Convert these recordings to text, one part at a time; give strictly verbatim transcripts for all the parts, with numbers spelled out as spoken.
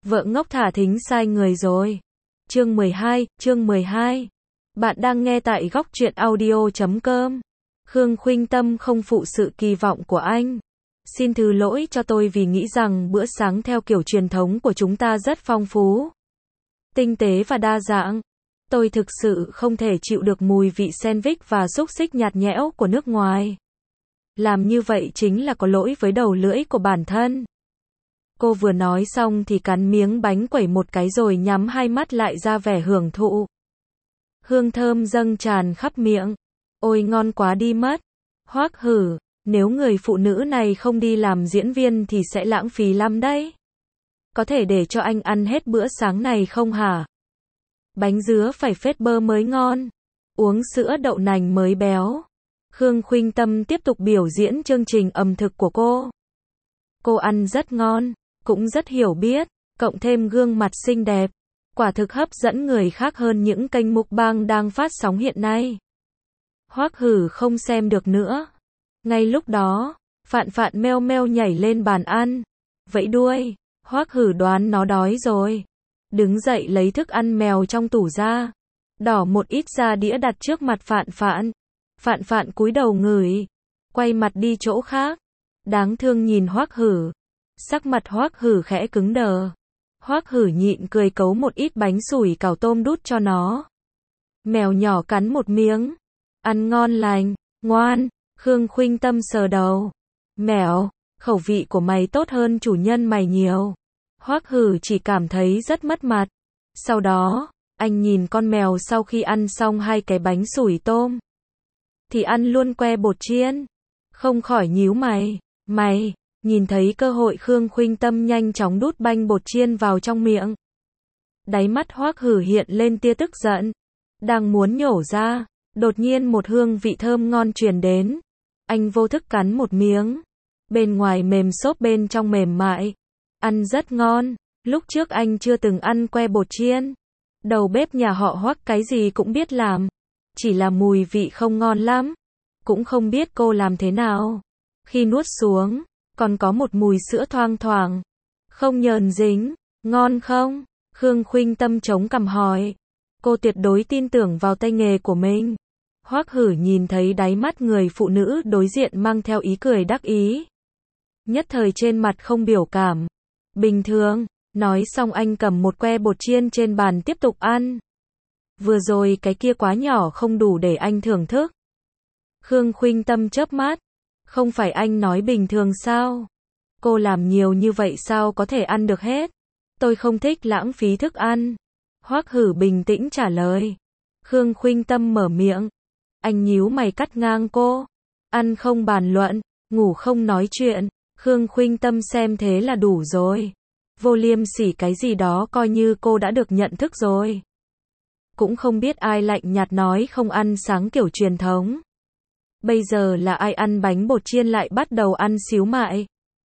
Vợ ngốc thả thính sai người rồi. Chương mười hai, chương mười hai. Bạn đang nghe tại góc truyện audio chấm com. Khương Khuynh Tâm không phụ sự kỳ vọng của anh. Xin thứ lỗi cho tôi vì nghĩ rằng bữa sáng theo kiểu truyền thống của chúng ta rất phong phú, tinh tế và đa dạng. Tôi thực sự không thể chịu được mùi vị sandwich và xúc xích nhạt nhẽo của nước ngoài. Làm như vậy chính là có lỗi với đầu lưỡi của bản thân. Cô vừa nói xong thì cắn miếng bánh quẩy một cái rồi nhắm hai mắt lại ra vẻ hưởng thụ. Hương thơm dâng tràn khắp miệng. Ôi ngon quá đi mất. Hoắc hử, nếu người phụ nữ này không đi làm diễn viên thì sẽ lãng phí lắm đấy. Có thể để cho anh ăn hết bữa sáng này không hả? Bánh dứa phải phết bơ mới ngon. Uống sữa đậu nành mới béo. Khương Khuynh Tâm tiếp tục biểu diễn chương trình ẩm thực của cô. Cô ăn rất ngon, cũng rất hiểu biết, cộng thêm gương mặt xinh đẹp, quả thực hấp dẫn người khác hơn những kênh mukbang đang phát sóng hiện nay. Hoắc hử không xem được nữa. Ngay lúc đó, Phạn Phạn meo meo nhảy lên bàn ăn, vẫy đuôi. Hoắc hử đoán nó đói rồi, đứng dậy lấy thức ăn mèo trong tủ ra, đỏ một ít ra đĩa đặt trước mặt Phạn Phạn. Phạn Phạn cúi đầu ngửi, quay mặt đi chỗ khác, đáng thương nhìn Hoắc hử. Sắc mặt Hoắc hử khẽ cứng đờ. Hoắc hử nhịn cười cấu một ít bánh sủi cảo tôm đút cho nó. Mèo nhỏ cắn một miếng, ăn ngon lành, ngoan. Khương Khuynh Tâm sờ đầu. Mèo, khẩu vị của mày tốt hơn chủ nhân mày nhiều. Hoắc hử chỉ cảm thấy rất mất mặt. Sau đó, anh nhìn con mèo sau khi ăn xong hai cái bánh sủi tôm thì ăn luôn que bột chiên, không khỏi nhíu mày. Mày, nhìn thấy cơ hội Khương Khuynh Tâm nhanh chóng đút banh bột chiên vào trong miệng. Đáy mắt Hoắc hử hiện lên tia tức giận, đang muốn nhổ ra, đột nhiên một hương vị thơm ngon truyền đến. Anh vô thức cắn một miếng, bên ngoài mềm xốp bên trong mềm mại, ăn rất ngon. Lúc trước anh chưa từng ăn que bột chiên, đầu bếp nhà họ Hoắc cái gì cũng biết làm, chỉ là mùi vị không ngon lắm, cũng không biết cô làm thế nào. Khi nuốt xuống, còn có một mùi sữa thoang thoảng, không nhờn dính, ngon không? Khương Khuynh Tâm chống cằm hỏi. Cô tuyệt đối tin tưởng vào tay nghề của mình. Hoắc hử nhìn thấy đáy mắt người phụ nữ đối diện mang theo ý cười đắc ý, nhất thời trên mặt không biểu cảm. Bình thường. Nói xong anh cầm một que bột chiên trên bàn tiếp tục ăn. Vừa rồi cái kia quá nhỏ không đủ để anh thưởng thức. Khương Khuynh Tâm chớp mắt. Không phải anh nói bình thường sao? Cô làm nhiều như vậy sao có thể ăn được hết? Tôi không thích lãng phí thức ăn. Hoắc hử bình tĩnh trả lời. Khương Khuynh Tâm mở miệng. Anh nhíu mày cắt ngang cô. Ăn không bàn luận, ngủ không nói chuyện. Khương Khuynh Tâm xem thế là đủ rồi. Vô liêm sỉ cái gì đó coi như cô đã được nhận thức rồi. Cũng không biết ai lạnh nhạt nói không ăn sáng kiểu truyền thống. Bây giờ là ai ăn bánh bột chiên lại bắt đầu ăn xíu mại.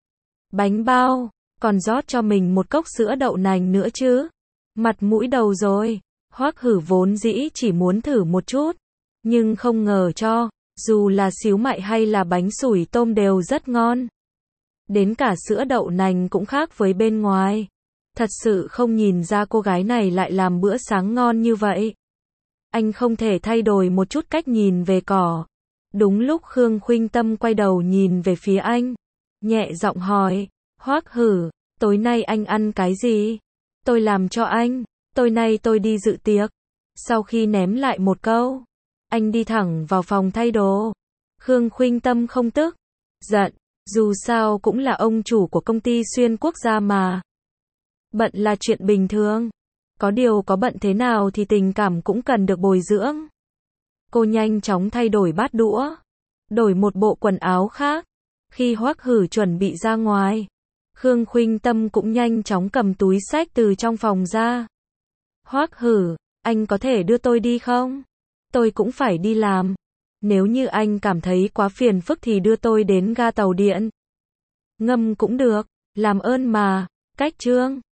Bánh bao, còn rót cho mình một cốc sữa đậu nành nữa chứ. Mặt mũi đầu rồi. Hoắc hử vốn dĩ chỉ muốn thử một chút, nhưng không ngờ cho, dù là xíu mại hay là bánh sủi tôm đều rất ngon. Đến cả sữa đậu nành cũng khác với bên ngoài. Thật sự không nhìn ra cô gái này lại làm bữa sáng ngon như vậy. Anh không thể thay đổi một chút cách nhìn về cỏ. Đúng lúc Khương Khuynh Tâm quay đầu nhìn về phía anh, nhẹ giọng hỏi. Hoắc hử, tối nay anh ăn cái gì? Tôi làm cho anh. Tối nay tôi đi dự tiệc. Sau khi ném lại một câu, anh đi thẳng vào phòng thay đồ. Khương Khuynh Tâm không tức giận. Dù sao cũng là ông chủ của công ty xuyên quốc gia mà. Bận là chuyện bình thường. Có điều có bận thế nào thì tình cảm cũng cần được bồi dưỡng. Cô nhanh chóng thay đổi bát đũa, đổi một bộ quần áo khác. Khi Hoắc hử chuẩn bị ra ngoài, Khương Khuynh Tâm cũng nhanh chóng cầm túi xách từ trong phòng ra. Hoắc hử, anh có thể đưa tôi đi không? Tôi cũng phải đi làm. Nếu như anh cảm thấy quá phiền phức thì đưa tôi đến ga tàu điện. Ngâm cũng được, làm ơn mà. Cách chương